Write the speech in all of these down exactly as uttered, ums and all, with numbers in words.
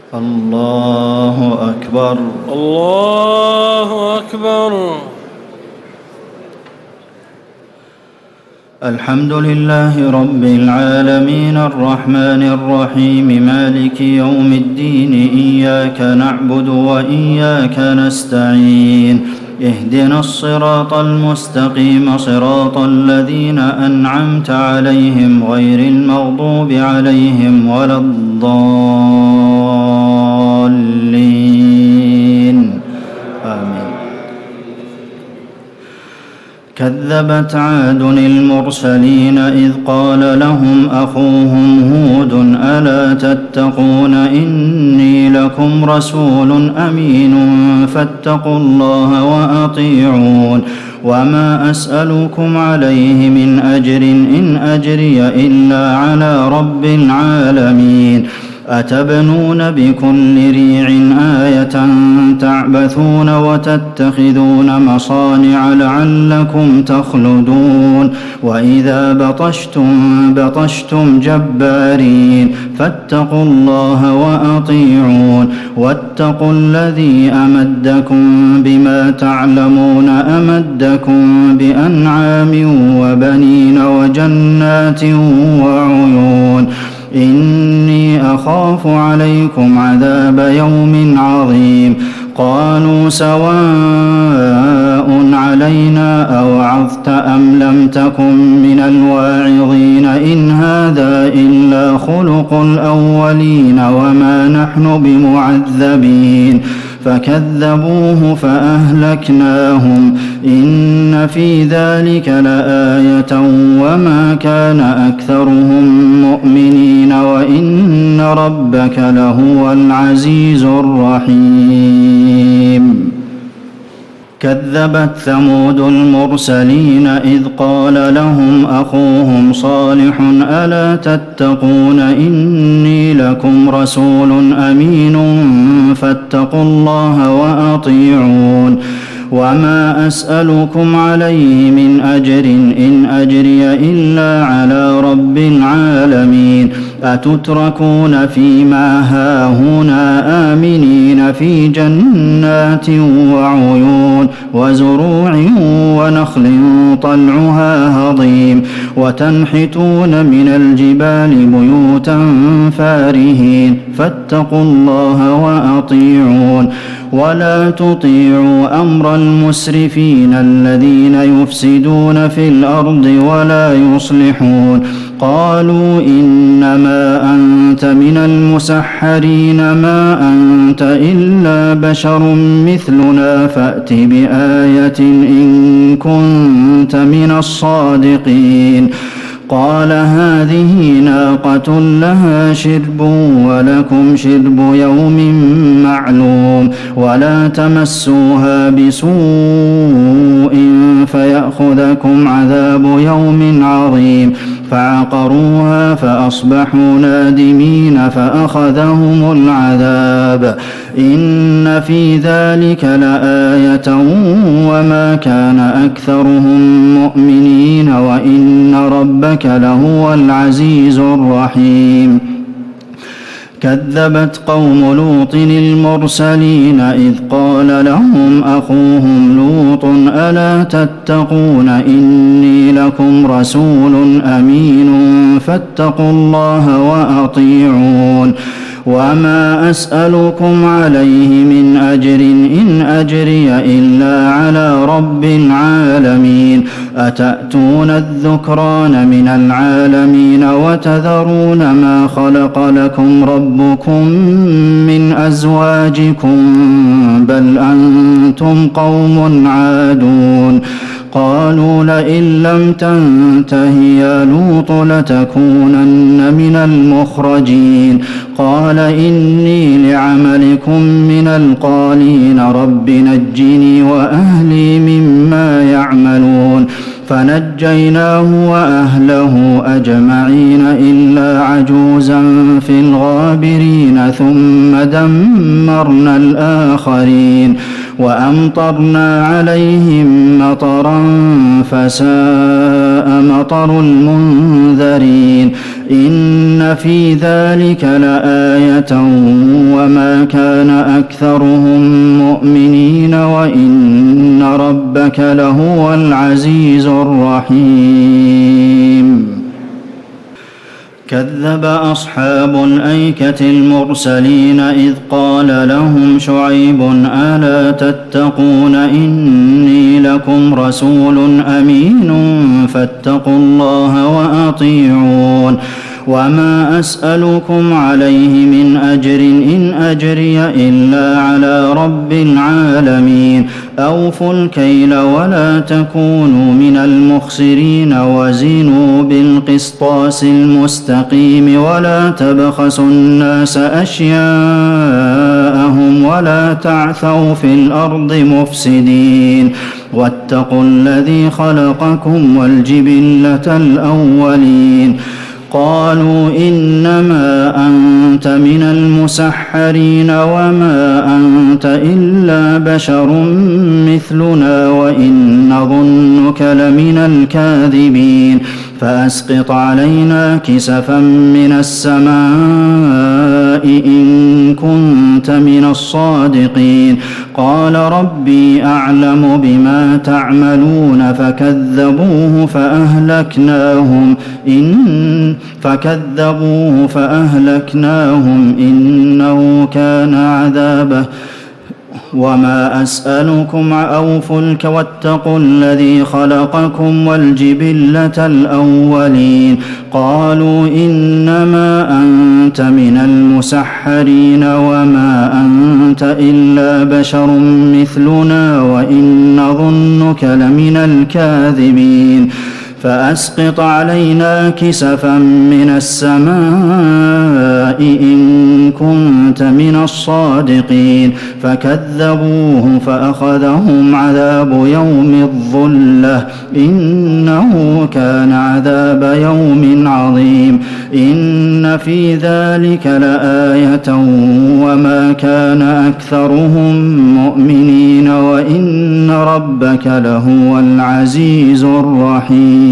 الله أكبر. الله أكبر. الحمد لله رب العالمين الرحمن الرحيم مالك يوم الدين إياك نعبد وإياك نستعين اهدنا الصراط المستقيم صراط الذين أنعمت عليهم غير المغضوب عليهم ولا الضالين آمين. كذبت عاد المرسلين إذ قال لهم أخوهم هود ألا تتقون إني لكم رسول أمين فاتقوا الله وأطيعون وما أسألكم عليه من أجر إن أجري إلا على رب العالمين أتبنون بكل ريع آية تعبثون وتتخذون مصانع لعلكم تخلدون وإذا بطشتم بطشتم جبارين فاتقوا الله وأطيعون واتقوا الذي أمدكم بما تعلمون أمدكم بأنعام وبنين وجنات وعيون إني أخاف عليكم عذاب يوم عظيم قالوا سواء علينا أوعظت أم لم تكن من الواعظين إن هذا إلا خلق الأولين وما نحن بمعذبين فكذبوه فأهلكناهم إن في ذلك لآية وما كان أكثرهم مؤمنين وإن ربك لهو العزيز الرحيم. كذبت ثمود المرسلين إذ قال لهم أخوهم صالح ألا تتقون إني لكم رسول أمين فاتقوا الله وأطيعون وما أسألكم عليه من أجر إن أجري إلا على رب العالمين أتتركون فيما هاهنا آمنين في جنات وعيون وزروع ونخل طلعها هضيم وتنحتون من الجبال بيوتا فارهين فاتقوا الله وأطيعون ولا تطيعوا أمر المسرفين الذين يفسدون في الأرض ولا يصلحون قالوا إنما أنت من المسحرين ما أنت إلا بشر مثلنا فأت بآية إن كنت من الصادقين قال هذه ناقة لها شرب ولكم شرب يوم معلوم ولا تمسوها بسوء فيأخذكم عذاب يوم عظيم فعقروها فأصبحوا نادمين فأخذهم العذاب إن في ذلك لآية وما كان أكثرهم مؤمنين وإن ربك لهو العزيز الرحيم. كذبت قوم لوط المرسلين إذ قال لهم أخوهم لوط ألا تتقون إني لكم رسول أمين فاتقوا الله وأطيعون وما أسألكم عليه من أجر إن أجري إلا على رب العالمين أتأتون الذكران من العالمين وتذرون ما خلق لكم ربكم من أزواجكم بل أنتم قوم عادون قالوا لئن لم تنته يا لوط لتكونن من المخرجين قال إني لعملكم من القالين رب نجني وأهلي مما يعملون فنجيناه وأهله أجمعين إلا عجوزا في الغابرين ثم دمرنا الآخرين وأمطرنا عليهم مطرا فساء مطر المنذرين إن في ذلك لآية وما كان أكثرهم مؤمنين وإن ربك لهو العزيز الرحيم كذب أصحاب الأيكة المرسلين إذ قال لهم شعيب ألا تتقون إني لكم رسول أمين فاتقوا الله وأطيعون وما أسألكم عليه من أجر إن أجري إلا على رب العالمين أوفوا الكيل ولا تكونوا من المخسرين وزنوا بالقسطاس المستقيم ولا تبخسوا الناس أشياءهم ولا تعثوا في الأرض مفسدين واتقوا الذي خلقكم والجبلة الأولين قالوا إنما أنت من المسحرين وما أنت إلا بشر مثلنا وإن نظنك لمن الكاذبين فأسقط علينا كسفا من السماء إن كنت من الصادقين قال ربي أعلم بما تعملون فكذبوه فأهلكناهم إن فكذبوه فأهلكناهم إنه كان عذابه وما أسألكم أوفوا الك واتقوا الذي خلقكم والجبلة الأولين قالوا إنما أنت من المسحرين وما أنت إلا بشر مثلنا وإن نظنك لمن الكاذبين فأسقط علينا كسفا من السماء إن كنت من الصادقين فكذبوه فأخذهم عذاب يوم الظلة إنه كان عذاب يوم عظيم إن في ذلك لآية وما كان أكثرهم مؤمنين وإن ربك لهو العزيز الرحيم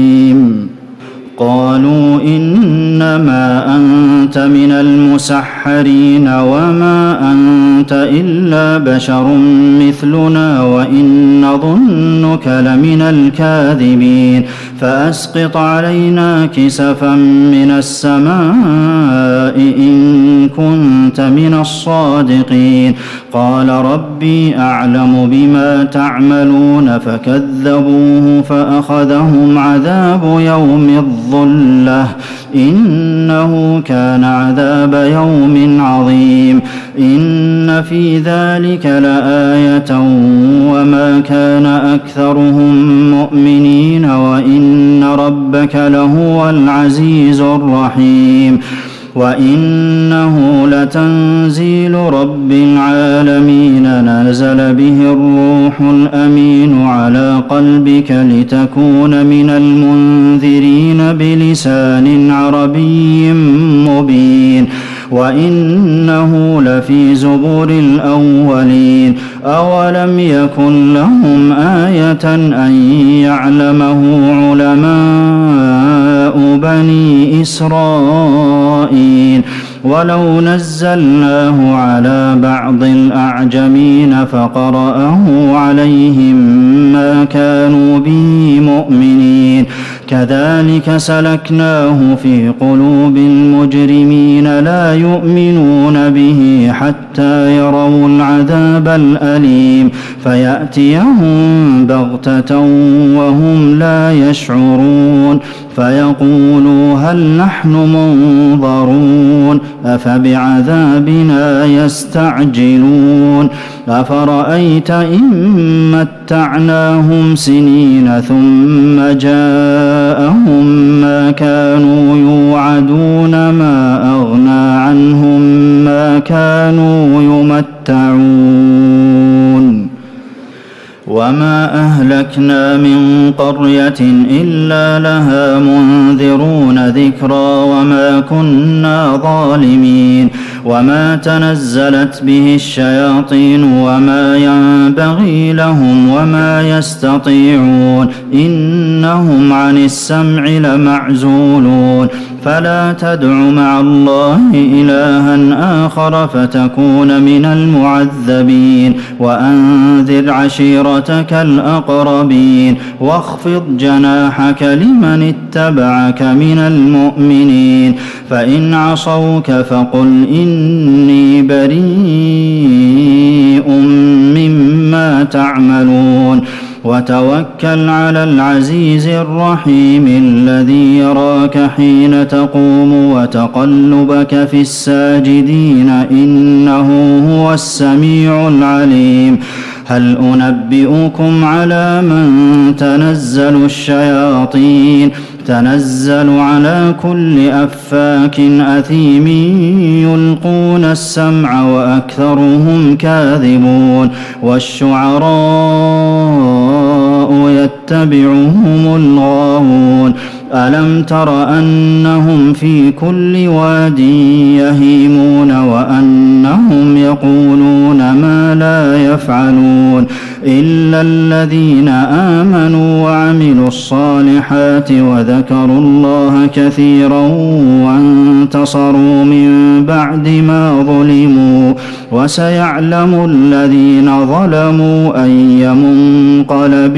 قالوا إنما أنت من المسحرين وما أنت إلا بشر مثلنا وإن نظنك لمن الكاذبين فأسقط علينا كسفا من السماء إن كنت من الصادقين قال ربي أعلم بما تعملون فكذبوه فأخذهم عذاب يوم الظلة إنه كان عذاب يوم عظيم إن في ذلك لآية وما كان أكثرهم مؤمنين وإن ربك لهو العزيز الرحيم وإنه لتنزيل رب العالمين نزل به الروح الأمين على قلبك لتكون من المنذرين بلسان عربي مبين وإنه لفي زبور الأولين أولم يكن لهم آية أن يعلمه علماء بني إسرائيل ولو نزلناه على بعض الأعجمين فقرأه عليهم ما كانوا به مؤمنين كذلك سلكناه في قلوب المجرمين لا يؤمنون به حتى يروا العذاب الأليم فيأتيهم بغتة وهم لا يشعرون فيقولوا هل نحن منظرون أفبعذابنا يستعجلون أفرأيت إن متعناهم سنين ثم جاءهم ما كانوا يوعدون ما أغنى عنهم ما كانوا يمتعون وما أهلكنا من قرية إلا لها منذرون ذكرى وما كنا ظالمين وما تنزلت به الشياطين وما ينبغي لهم وما يستطيعون إنهم عن السمع لمعزولون فلا تدع مع الله إلها آخر فتكون من المعذبين وأنذر عشيرتك الأقربين واخفض جناحك لمن اتبعك من المؤمنين فإن عصوك فقل إني بريء مما تعملون وتوكل على العزيز الرحيم الذي يراك حين تقوم وتقلبك في الساجدين إنه هو السميع العليم هل أنبئكم على من تنزل الشياطين تنزل على كل أفاك أثيم يلقون السمع وأكثرهم كاذبون والشعراء يتبعهم الغاوون ألم تر أنهم في كل واد يهيمون وأنهم يقولون ما لا يفعلون إلا الذين آمنوا وعملوا الصالحات وذكروا الله كثيرا وانتصروا من بعد ما ظلموا وسيعلم الذين ظلموا أي منقلب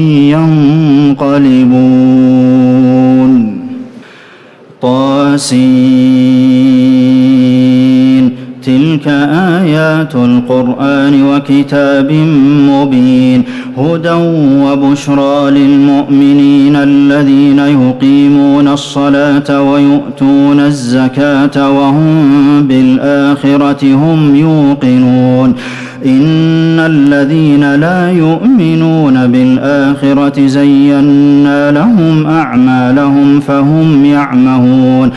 ينقلبون طاسين تلك آيات القرآن وكتاب مبين هدى وبشرى للمؤمنين الذين يقيمون الصلاة ويؤتون الزكاة وهم بالآخرة هم يوقنون إن الذين لا يؤمنون بالآخرة زينا لهم أعمالهم فهم يعمهون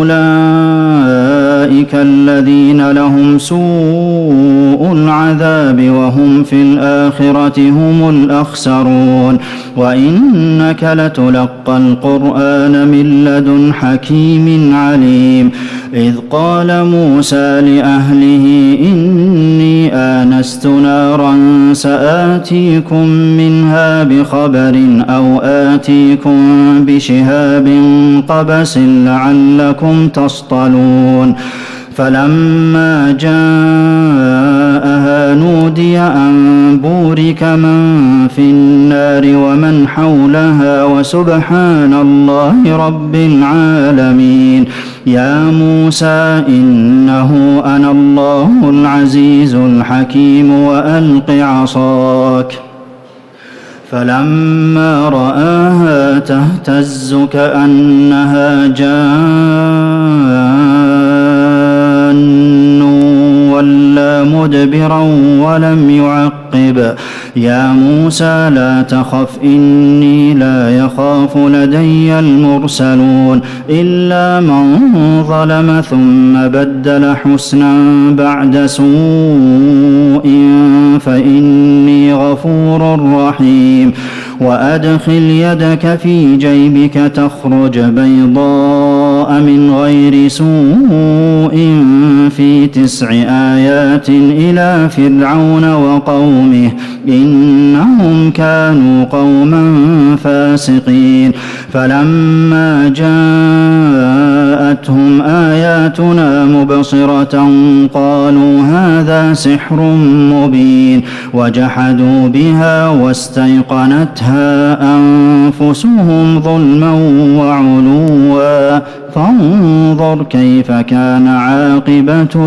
أولئك الذين لهم سوء العذاب وهم في الآخرة هم الأخسرون وإنك لتلقى القرآن من لدن حكيم عليم إذ قال موسى لأهله إني آنست نارا سآتيكم منها بخبر أو آتيكم بشهاب قبس لعلكم تصطلون فلما جاءها نودي أن بورك من في النار ومن حولها وسبحان الله رب العالمين يا موسى إنه أنا الله العزيز الحكيم وألق عصاك فلما رآها تهتز كأنها جان ولا مدبرا ولم يعقب يا موسى لا تخف إني لا يخاف لدي المرسلون إلا من ظلم ثم بدل حسنا بعد سوء فإني غفور رحيم وأدخل يدك في جيبك تخرج بيضاء من غير سوء في تسع آيات إلى فرعون وقومه إنهم كانوا قوما فاسقين فلما جاءتهم آياتنا مبصرة قالوا هذا سحر مبين وجحدوا بها واستيقنتها أنفسهم ظلما وعلوا فانظر كيف كان عاقبة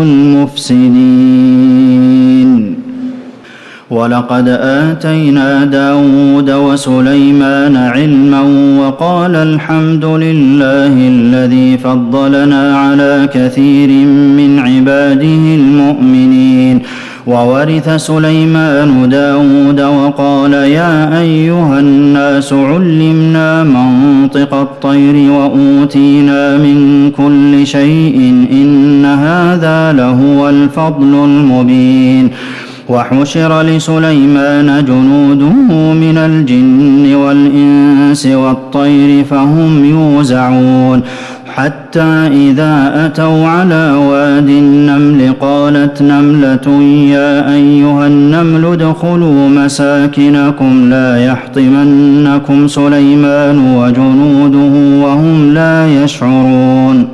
المفسدين ولقد آتينا داود وسليمان علما وقال الحمد لله الذي فضلنا على كثير من عباده المؤمنين وورث سليمان داود وقال يا أيها الناس علمنا منطق الطير وأوتينا من كل شيء إن هذا لهو الفضل المبين وحشر لسليمان جنوده من الجن والإنس والطير فهم يوزعون حتى إذا أتوا على واد النمل قالت نملة يا أيها النمل ادخلوا مساكنكم لا يحطمنكم سليمان وجنوده وهم لا يشعرون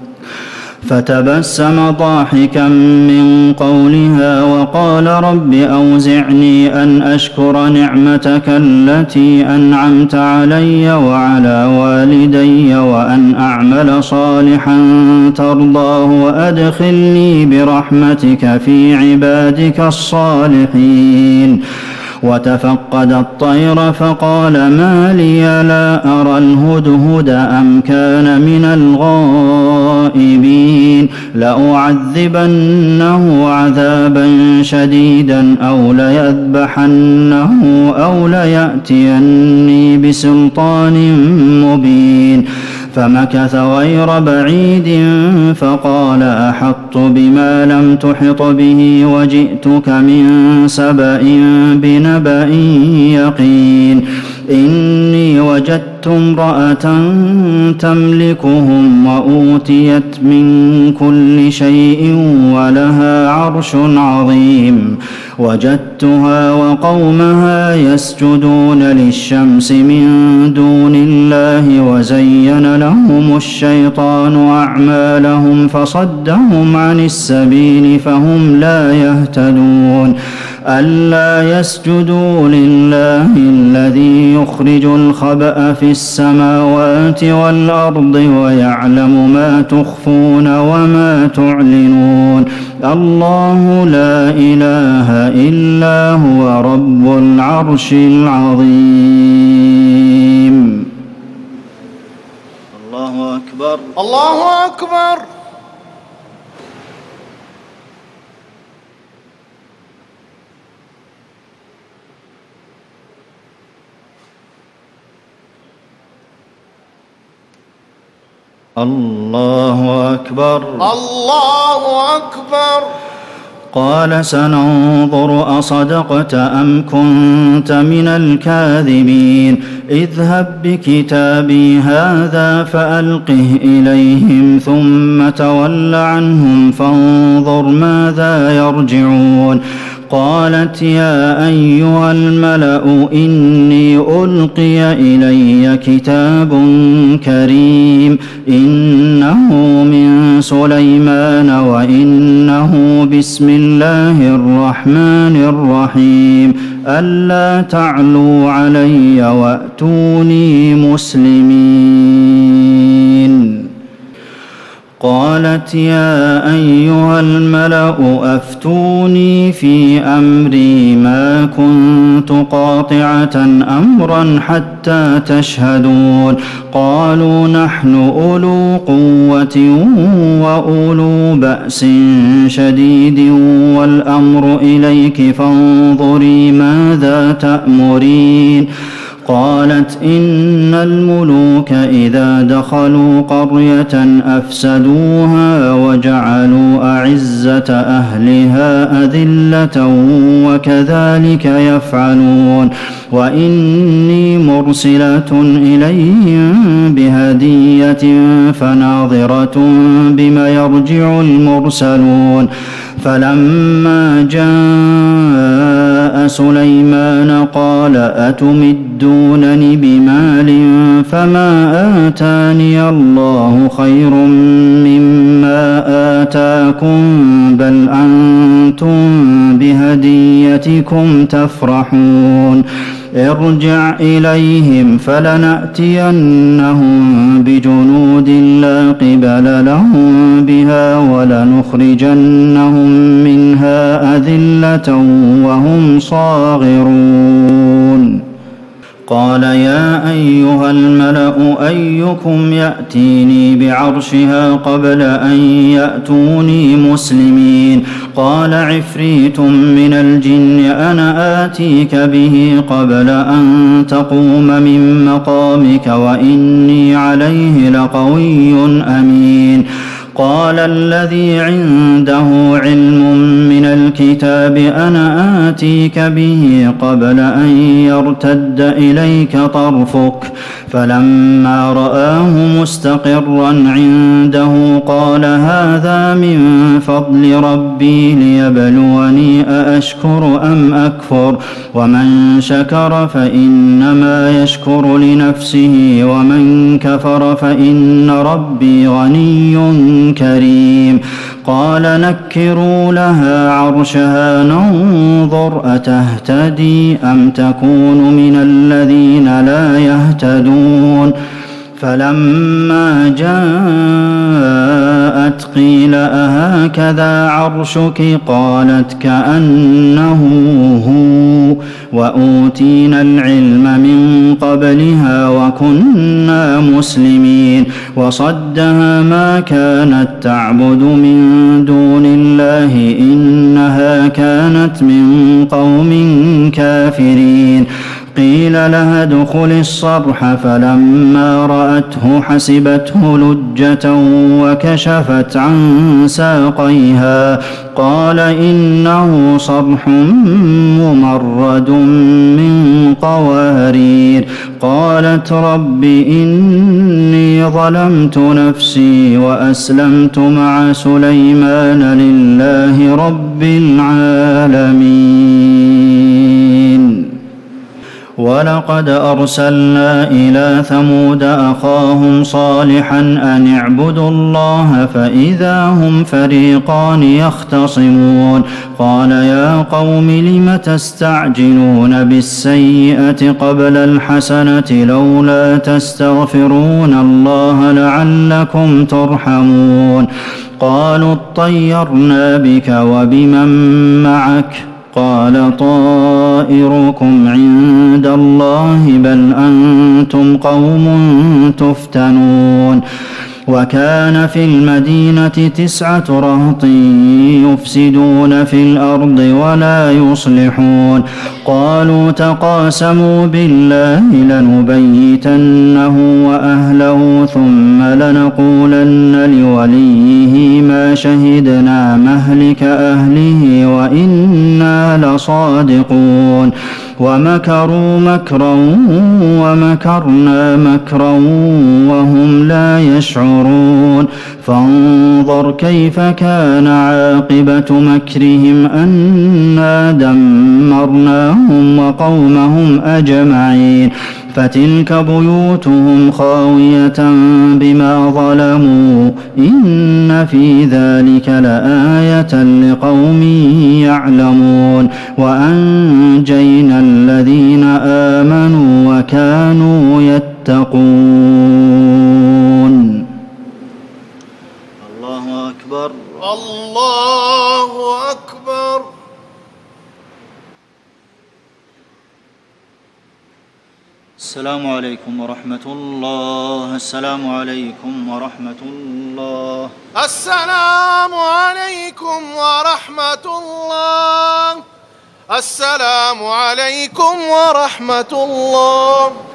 فتبسم ضاحكا من قولها وقال رب أوزعني أن أشكر نعمتك التي أنعمت علي وعلى والدي وأن أعمل صالحا ترضاه وأدخلني برحمتك في عبادك الصالحين وتفقد الطير فقال ما لي لا أرى الهدهد أم كان من الغائبين لأعذبنه عذابا شديدا أو ليذبحنه أو ليأتيني بسلطان مبين فمكث غير بعيد فقال أحطت بما لم تحط به وجئتك من سبأ بنبأ يقين إني وجدت امرأة تملكهم وأوتيت من كل شيء ولها عرش عظيم وجدتها وقومها يسجدون للشمس من دون الله وزين لهم الشيطان أعمالهم فصدهم عن السبيل فهم لا يهتدون ألا يسجدوا لله الذي يخرج الخبأ في السماوات والأرض ويعلم ما تخفون وما تعلنون الله لا إله إلا هو رب العرش العظيم. الله أكبر الله أكبر. الله أكبر الله أكبر. قال سننظر أصدقت أم كنت من الكاذبين اذهب بكتابي هذا فألقه إليهم ثم تول عنهم فانظر ماذا يرجعون قالت يا أيها الملأ إني ألقي إلي كتاب كريم إنه من سليمان وإنه بسم الله الرحمن الرحيم ألا تعلوا علي وأتوني مسلمين قالت يا أيها الملأ أفتوني في أمري ما كنت قاطعة أمرا حتى تشهدون قالوا نحن أولو قوة وأولو بأس شديد والأمر إليك فانظري ماذا تأمرين قالت إن الملوك إذا دخلوا قرية أفسدوها وجعلوا أعزة أهلها أذلة وكذلك يفعلون وإني مرسلة إليهم بهدية فناظرة بما يرجع المرسلون فلما جاء سليمان قال أتمدونني بمال فما آتاني الله خير مما آتاكم بل أنتم بهديتكم تفرحون ارجع إليهم فلنأتينهم بجنود لا قبل لهم بها ولنخرجنهم منها أذلة وهم صاغرون قال يا أيها الملأ أيكم يأتيني بعرشها قبل أن يأتوني مسلمين قال عفريت من الجن أنا آتيك به قبل أن تقوم من مقامك وإني عليه لقوي أمين قال الذي عنده علم من الكتاب أنا آتيك به قبل أن يرتد إليك طرفك فلما رآه مستقرا عنده قال هذا من فضل ربي ليبلوني أأشكر أم أكفر ومن شكر فإنما يشكر لنفسه ومن كفر فإن ربي غني كريم قال نكروا لها عرشها ننظر أتهتدي أم تكون من الذين لا يهتدون فلما جاءت قيل أهكذا عرشك قالت كأنه هو وأوتينا العلم من قبلها وكنا مسلمين وصدها ما كانت تعبد من دون الله إنها كانت من قوم كافرين قيل لها ادخل الصرح فلما رأته حسبته لجة وكشفت عن ساقيها قال إنه صرح ممرد من قوارير قالت رب إني ظلمت نفسي وأسلمت مع سليمان لله رب العالمين ولقد أرسلنا إلى ثمود أخاهم صالحا أن اعبدوا الله فإذا هم فريقان يختصمون قال يا قوم لم تستعجلون بالسيئة قبل الحسنة لولا تستغفرون الله لعلكم ترحمون قالوا اطيرنا بك وبمن معك قال طائركم عند الله بل أنتم قوم تفتنون وكان في المدينة تسعة رهط يفسدون في الأرض ولا يصلحون قالوا تقاسموا بالله لنبيتنه وأهله ثم لنقولن لوليه ما شهدنا مهلك أهله وإنا لصادقون ومكروا مكرا ومكرنا مكرا وهم لا يشعرون فانظر كيف كان عاقبة مكرهم أنا دمرناهم وقومهم أجمعين فتلك بيوتهم خاوية بما ظلموا إن في ذلك لآية لقوم يعلمون وأنجينا الذين آمنوا وكانوا يتقون الله أكبر الله أكبر. السلام عليكم ورحمة الله. السلام عليكم ورحمة الله. السلام عليكم ورحمة الله. السلام عليكم ورحمة الله.